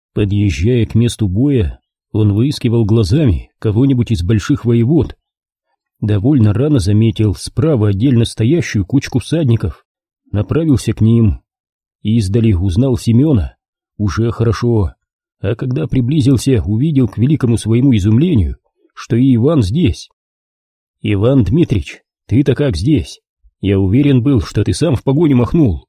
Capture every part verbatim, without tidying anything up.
Подъезжая к месту боя, он выискивал глазами кого-нибудь из больших воевод. Довольно рано заметил справа отдельно стоящую кучку всадников, направился к ним. Издали узнал Семена, уже хорошо, а когда приблизился, увидел к великому своему изумлению, что и Иван здесь. «Иван Дмитрич, ты-то как здесь? Я уверен был, что ты сам в погоню махнул».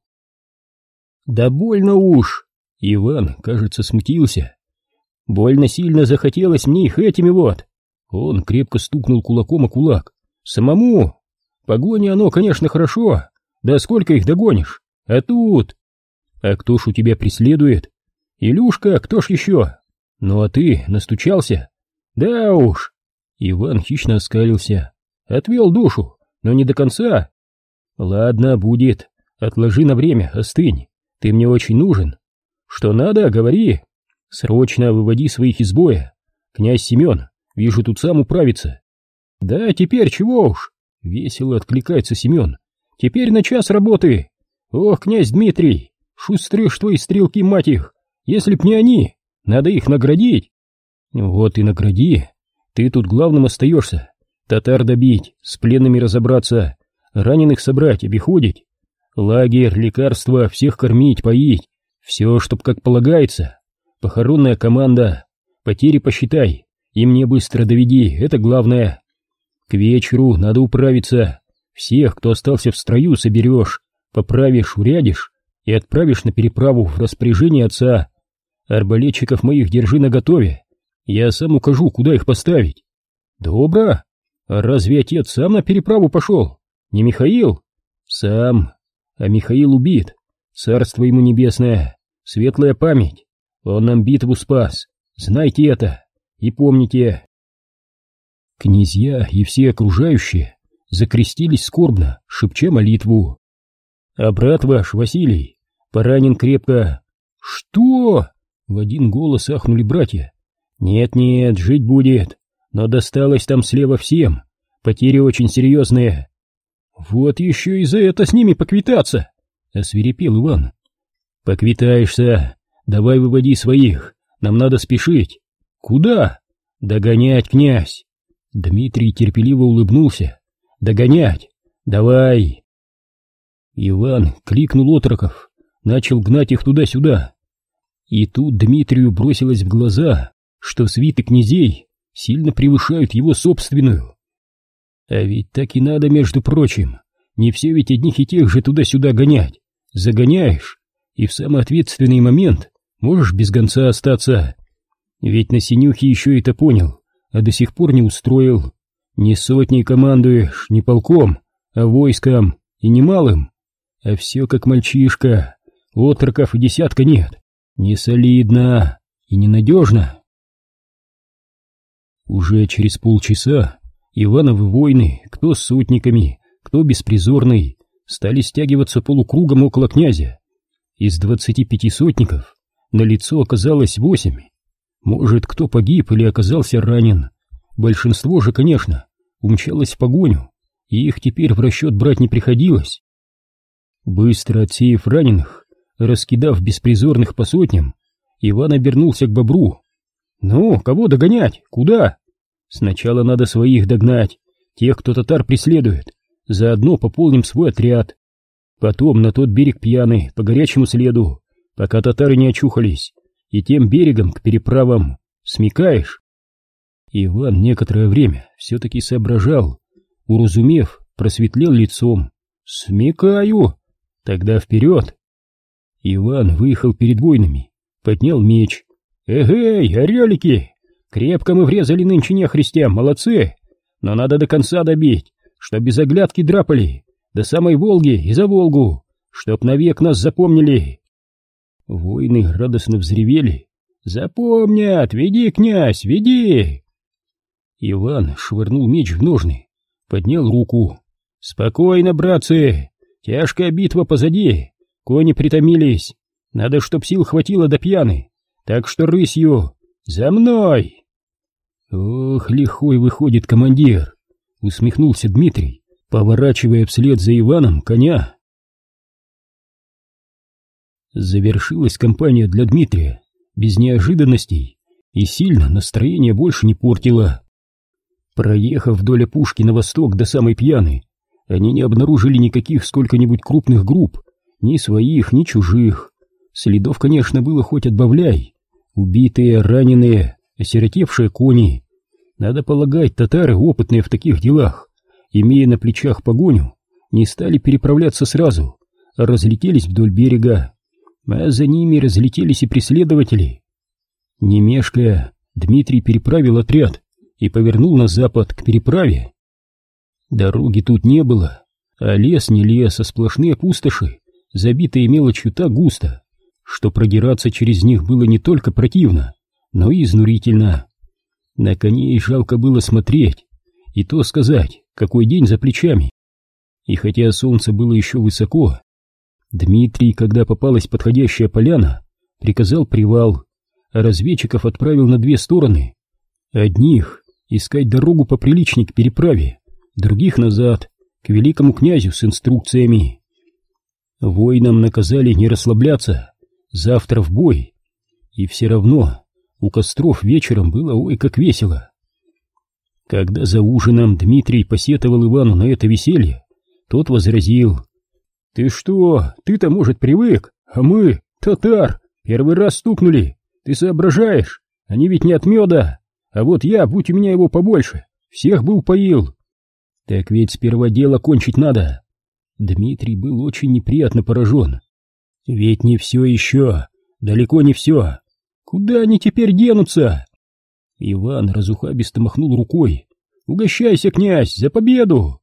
«Да больно уж!» Иван, кажется, смутился. «Больно сильно захотелось мне их этими вот». Он крепко стукнул кулаком о кулак. «Самому! Погоня оно, конечно, хорошо. Да сколько их догонишь? А тут...» «А кто ж у тебя преследует?» «Илюшка, кто ж еще?» «Ну а ты настучался?» «Да уж!» Иван хищно оскалился. «Отвел душу, но не до конца». «Ладно, будет. Отложи на время, остынь. Ты мне очень нужен. Что надо, говори. Срочно выводи своих из боя. Князь Семен, вижу, тут сам управится». «Да теперь чего уж!» — весело откликается Семен. «Теперь на час работы. Ох, князь Дмитрий, шустрые ж твои стрелки, мать их! Если б не они, надо их наградить». «Вот и награди. Ты тут главным остаешься. Татар добить, с пленными разобраться, раненых собрать, обиходить. Лагерь, лекарства, всех кормить, поить. Все, чтоб как полагается. Похоронная команда. Потери посчитай и мне быстро доведи, это главное. К вечеру надо управиться. Всех, кто остался в строю, соберешь, поправишь, урядишь и отправишь на переправу в распоряжение отца. Арбалетчиков моих держи наготове. Я сам укажу, куда их поставить». «Добро. А разве отец сам на переправу пошел? Не Михаил?» «Сам. А Михаил убит. Царство ему небесное, светлая память. Он нам битву спас. Знайте это и помните». Князья и все окружающие закрестились скорбно, шепча молитву. «А брат ваш, Василий, поранен крепко». «Что?» — в один голос ахнули братья. «Нет-нет, жить будет, но досталось там слева всем, потери очень серьезные». «Вот еще и за это с ними поквитаться!» — освирепел Иван. «Поквитаешься, давай выводи своих, нам надо спешить». «Куда?» «Догонять, князь!» Дмитрий терпеливо улыбнулся. «Догонять! Давай!» Иван кликнул отроков, начал гнать их туда-сюда. И тут Дмитрию бросилось в глаза, что свиты князей сильно превышают его собственную. А ведь так и надо, между прочим. Не все ведь одних и тех же туда-сюда гонять. Загоняешь, и в самый ответственный момент можешь без гонца остаться. Ведь на Синюхе еще это понял, а до сих пор не устроил. Не сотней командуешь, не полком, а войском, и не малым. А все как мальчишка, отроков и десятка нет. Не солидно и ненадежно. Уже через полчаса Ивановы воины, кто с сотниками, кто беспризорный, стали стягиваться полукругом около князя. Из двадцати пяти сотников на лицо оказалось восемь. Может, кто погиб или оказался ранен. Большинство же, конечно, умчалось в погоню, и их теперь в расчет брать не приходилось. Быстро отсеяв раненых, раскидав беспризорных по сотням, Иван обернулся к бобру. «Ну, кого догонять? Куда?» «Сначала надо своих догнать, тех, кто татар преследует. Заодно пополним свой отряд. Потом на тот берег пьяный, по горячему следу, пока татары не очухались, и тем берегом к переправам. Смекаешь?» Иван некоторое время все-таки соображал, уразумев, просветлел лицом. «Смекаю! Тогда вперед!» Иван выехал перед воинами, поднял меч. «Эгей, орелики! Крепко мы врезали нынче нехристям, молодцы! Но надо до конца добить, чтоб без оглядки драпали, до самой Волги и за Волгу, чтоб навек нас запомнили!» Воины радостно взревели. «Запомнят! Веди, князь, веди!» Иван швырнул меч в ножны, поднял руку. «Спокойно, братцы! Тяжкая битва позади, кони притомились, надо, чтоб сил хватило до пьяны, так что рысью, за мной!» «Ох, лихой выходит командир!» — усмехнулся Дмитрий, поворачивая вслед за Иваном коня. Завершилась кампания для Дмитрия без неожиданностей и сильно настроение больше не портило. Проехав вдоль опушки на восток до самой Пьяны, они не обнаружили никаких сколько-нибудь крупных групп, ни своих, ни чужих. Следов, конечно, было хоть отбавляй. Убитые, раненые, осиротевшие кони. Надо полагать, татары, опытные в таких делах, имея на плечах погоню, не стали переправляться сразу, а разлетелись вдоль берега, а за ними разлетелись и преследователи. Не мешкая, Дмитрий переправил отряд и повернул на запад к переправе. Дороги тут не было, а лес не лес, а сплошные пустоши, забитые мелочью так густо, что продираться через них было не только противно, но и изнурительно. На коней жалко было смотреть, и то сказать, какой день за плечами. И хотя солнце было еще высоко, Дмитрий, когда попалась подходящая поляна, приказал привал, а разведчиков отправил на две стороны. Одних искать дорогу поприличней к переправе, других назад, к великому князю с инструкциями. Воинам наказали не расслабляться, завтра в бой. И все равно у костров вечером было ой как весело. Когда за ужином Дмитрий посетовал Ивану на это веселье, тот возразил: «Ты что, ты-то, может, привык, а мы, татар, первый раз стукнули, ты соображаешь, они ведь не от меда, а вот я, будь у меня его побольше, всех бы упоил». Так ведь сперва дело кончить надо. Дмитрий был очень неприятно поражен. Ведь не все еще, далеко не все. Куда они теперь денутся? Иван разухабисто махнул рукой. «Угощайся, князь, за победу!»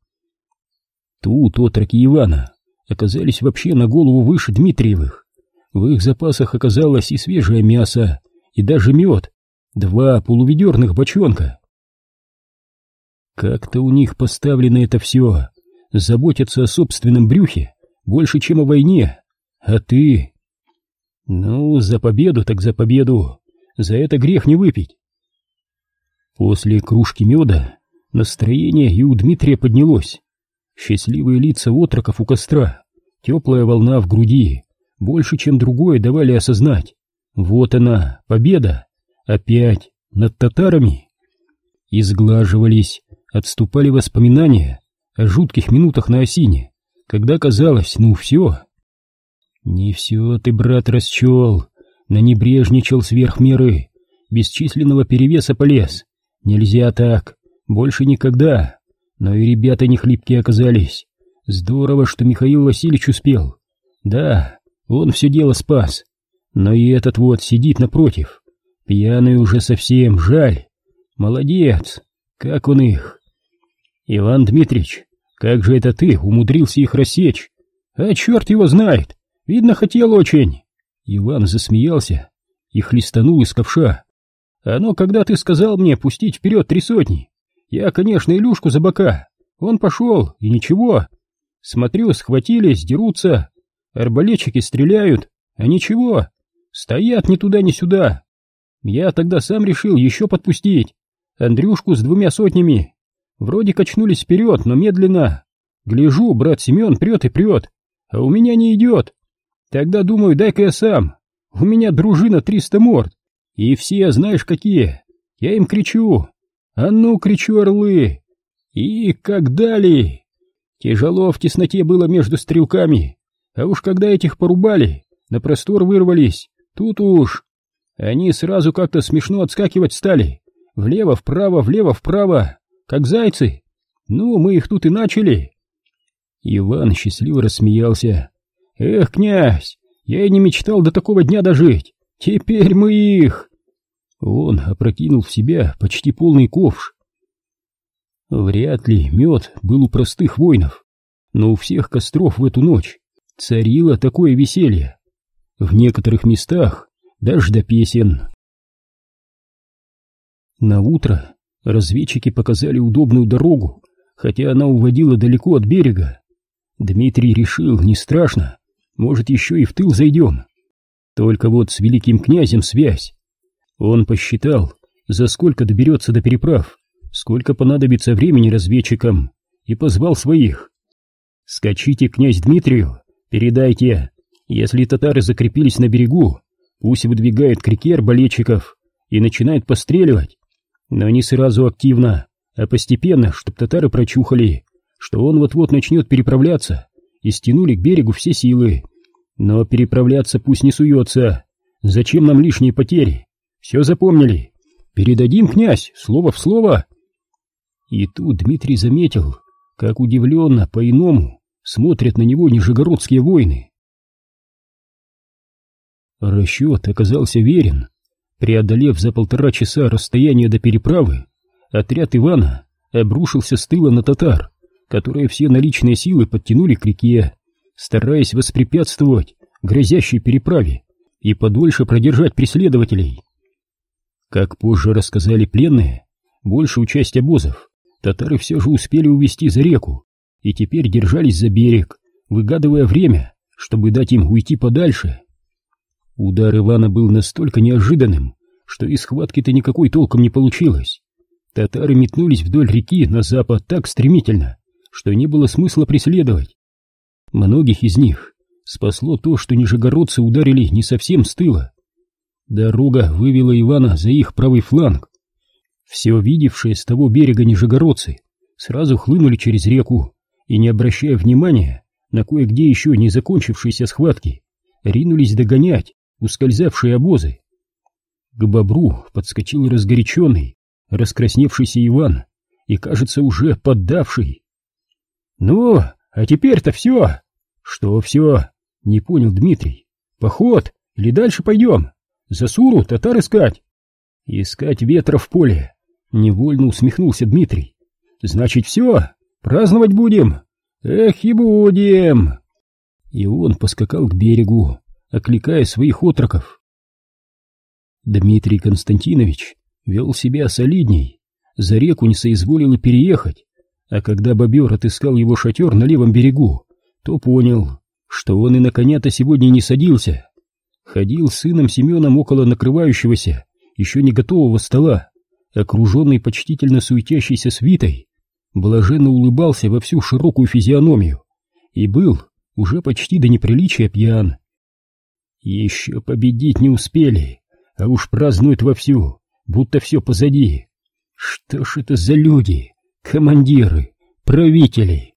Тут отроки Ивана оказались вообще на голову выше Дмитриевых. В их запасах оказалось и свежее мясо, и даже мед, два полуведерных бочонка. Как-то у них поставлено это все, заботятся о собственном брюхе больше, чем о войне. А ты? Ну, за победу так за победу, за это грех не выпить. После кружки меда настроение и у Дмитрия поднялось. Счастливые лица отроков у костра, теплая волна в груди, больше, чем другое, давали осознать. Вот она, победа, опять над татарами. Изглаживались, отступали воспоминания о жутких минутах на осине, когда казалось, ну все. Не все ты, брат, расчел, нанебрежничал сверх меры, бесчисленного перевеса полез. Нельзя так, больше никогда. Но и ребята не хлипкие оказались. Здорово, что Михаил Васильевич успел. Да, он все дело спас. Но и этот вот сидит напротив. Пьяный уже совсем, жаль. Молодец, как он их. Иван Дмитрич, как же это ты умудрился их рассечь? А черт его знает, видно, хотел очень. Иван засмеялся и хлестанул из ковша. А ну, когда ты сказал мне пустить вперед три сотни, я, конечно, Илюшку за бока. Он пошел, и ничего. Смотрю, схватились, дерутся. Арбалетчики стреляют, а ничего. Стоят ни туда, ни сюда. Я тогда сам решил еще подпустить. Андрюшку с двумя сотнями. Вроде качнулись вперед, но медленно. Гляжу, брат Семен прет и прет, а у меня не идет. Тогда думаю, дай-ка я сам. У меня дружина триста морд. И все, знаешь, какие. Я им кричу. А ну, кричу, орлы! И как дали! Тяжело в тесноте было между стрелками, а уж когда этих порубали, на простор вырвались, тут уж... Они сразу как-то смешно отскакивать стали, влево-вправо, влево-вправо, как зайцы. Ну, мы их тут и начали. Иван счастливо рассмеялся. Эх, князь, я и не мечтал до такого дня дожить, теперь мы их... Он опрокинул в себя почти полный ковш. Вряд ли мед был у простых воинов, но у всех костров в эту ночь царило такое веселье. В некоторых местах даже до песен. На утро разведчики показали удобную дорогу, хотя она уводила далеко от берега. Дмитрий решил, не страшно, может, еще и в тыл зайдем. Только вот с великим князем связь. Он посчитал, за сколько доберется до переправ, сколько понадобится времени разведчикам, и позвал своих. «Скачите к князь Дмитрию, передайте, если татары закрепились на берегу, пусть выдвигает к реке арбалетчиков и начинает постреливать, но не сразу активно, а постепенно, чтоб татары прочухали, что он вот-вот начнет переправляться, и стянули к берегу все силы. Но переправляться пусть не суется. Зачем нам лишние потери? Все запомнили? Передадим, князь, слово в слово. И тут Дмитрий заметил, как удивленно, по-иному смотрят на него нижегородские воины. Расчет оказался верен. Преодолев за полтора часа расстояние до переправы, отряд Ивана обрушился с тыла на татар, которые все наличные силы подтянули к реке, стараясь воспрепятствовать грозящей переправе и подольше продержать преследователей. Как позже рассказали пленные, большую часть обозов татары все же успели увести за реку и теперь держались за берег, выгадывая время, чтобы дать им уйти подальше. Удар Ивана был настолько неожиданным, что из схватки-то никакой толком не получилось. Татары метнулись вдоль реки на запад так стремительно, что не было смысла преследовать. Многих из них спасло то, что нижегородцы ударили не совсем с тыла. Дорога вывела Ивана за их правый фланг. Все видевшие с того берега нижегородцы сразу хлынули через реку и, не обращая внимания на кое-где еще не закончившиеся схватки, ринулись догонять ускользавшие обозы. К бобру подскочил разгоряченный, раскрасневшийся Иван и, кажется, уже поддавший. «Ну, а теперь-то все!» «Что все?» — не понял Дмитрий. «Поход или дальше пойдем? За Суру татар искать?» «Искать ветра в поле!» — невольно усмехнулся Дмитрий. «Значит, все, праздновать будем? Эх, и будем!» И он поскакал к берегу, окликая своих отроков. Дмитрий Константинович вел себя солидней, за реку не соизволил и переехать, а когда бобер отыскал его шатер на левом берегу, то понял, что он и на коня-то сегодня не садился. Ходил с сыном Семеном около накрывающегося, еще не готового стола, окруженный почтительно суетящейся свитой, блаженно улыбался во всю широкую физиономию и был уже почти до неприличия пьян. Еще победить не успели, а уж празднуют вовсю, будто все позади. Что ж это за люди, командиры, правители?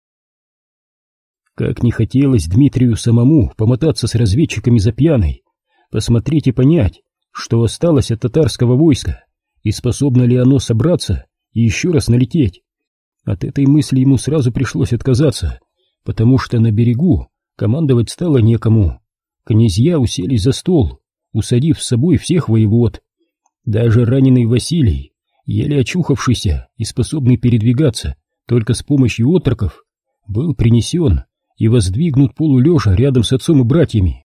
Как не хотелось Дмитрию самому помотаться с разведчиками за пьяной, посмотреть и понять, что осталось от татарского войска, и способно ли оно собраться и еще раз налететь. От этой мысли ему сразу пришлось отказаться, потому что на берегу командовать стало некому. Князья уселись за стол, усадив с собой всех воевод. Даже раненый Василий, еле очухавшийся и способный передвигаться только с помощью отроков, был принесен и воздвигнут полулежа рядом с отцом и братьями.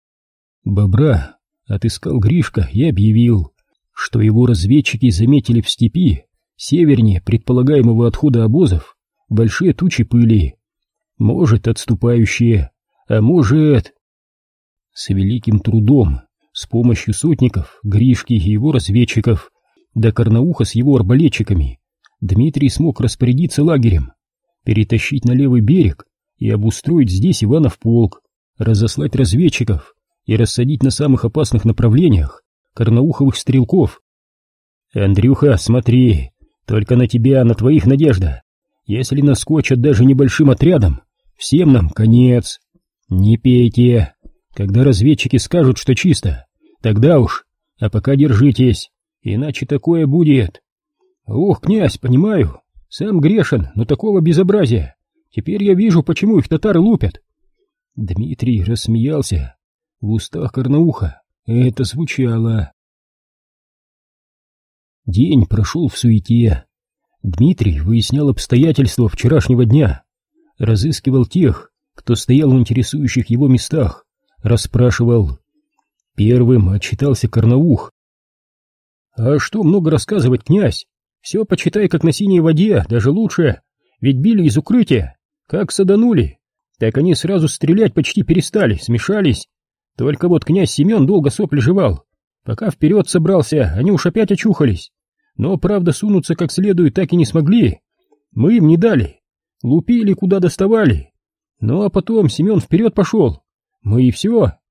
Бобра отыскал Гришка и объявил, что его разведчики заметили в степи, севернее предполагаемого отхода обозов, большие тучи пыли. Может, отступающие, а может... С великим трудом, с помощью сотников, Гришки и его разведчиков, да Карнауха с его арбалетчиками, Дмитрий смог распорядиться лагерем, перетащить на левый берег и обустроить здесь Иванов полк, разослать разведчиков и рассадить на самых опасных направлениях карнауховых стрелков. «Андрюха, смотри, только на тебя, на твоих надежда. Если наскочат даже небольшим отрядом, всем нам конец. Не пейте. Когда разведчики скажут, что чисто, тогда уж, а пока держитесь, иначе такое будет. Ох, князь, понимаю, сам грешен, но такого безобразия. Теперь я вижу, почему их татары лупят». Дмитрий рассмеялся. В устах Карнауха это звучало. День прошел в суете. Дмитрий выяснял обстоятельства вчерашнего дня, разыскивал тех, кто стоял в интересующих его местах, расспрашивал. Первым отчитался Карнаух. «А что много рассказывать, князь? Все почитай, как на синей воде, даже лучше. Ведь били из укрытия. Как саданули, так они сразу стрелять почти перестали, смешались. Только вот князь Семен долго сопли жевал. Пока вперед собрался, они уж опять очухались. Но, правда, сунуться как следует так и не смогли. Мы им не дали. Лупили, куда доставали. Ну а потом Семен вперед пошел. Мы и все.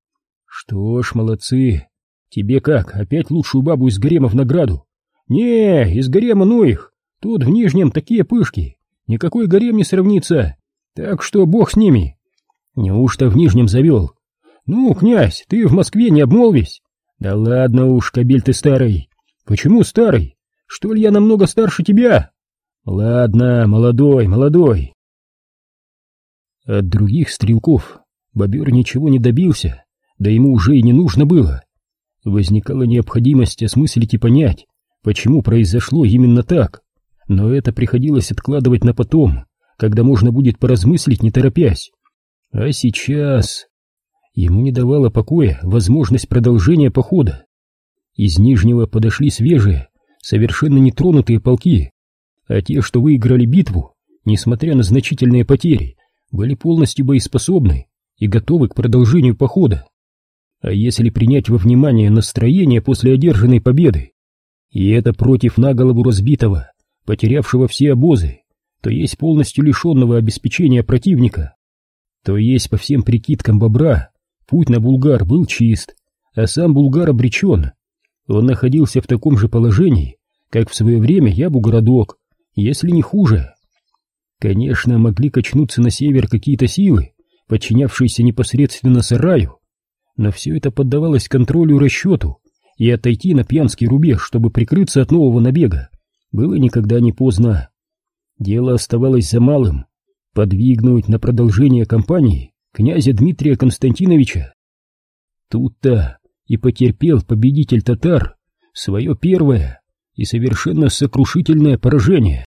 Что ж, молодцы. Тебе как, опять лучшую бабу из гарема в награду? Не, из гарема ну их. Тут в Нижнем такие пышки. Никакой гарем не сравнится. Так что бог с ними. Неужто в Нижнем завел? Ну, князь, ты в Москве не обмолвись. Да ладно уж, кобель ты старый. Почему старый? Что ли я намного старше тебя? Ладно, молодой, молодой. От других стрелков бобер ничего не добился, да ему уже и не нужно было. Возникала необходимость осмыслить и понять, почему произошло именно так, но это приходилось откладывать на потом, когда можно будет поразмыслить, не торопясь. А сейчас ему не давала покоя возможность продолжения похода. Из Нижнего подошли свежие, совершенно нетронутые полки, а те, что выиграли битву, несмотря на значительные потери, были полностью боеспособны и готовы к продолжению похода. А если принять во внимание настроение после одержанной победы, и это против наголову разбитого, потерявшего все обозы, то есть полностью лишенного обеспечения противника, то есть по всем прикидкам бобра, путь на Булгар был чист, а сам Булгар обречен. Он находился в таком же положении, как в свое время Ябу-городок, если не хуже. Конечно, могли качнуться на север какие-то силы, подчинявшиеся непосредственно Сараю, но все это поддавалось контролю и расчету, и отойти на Пьянский рубеж, чтобы прикрыться от нового набега, было никогда не поздно. Дело оставалось за малым — подвигнуть на продолжение кампании князя Дмитрия Константиновича. Тут-то и потерпел победитель татар свое первое и совершенно сокрушительное поражение.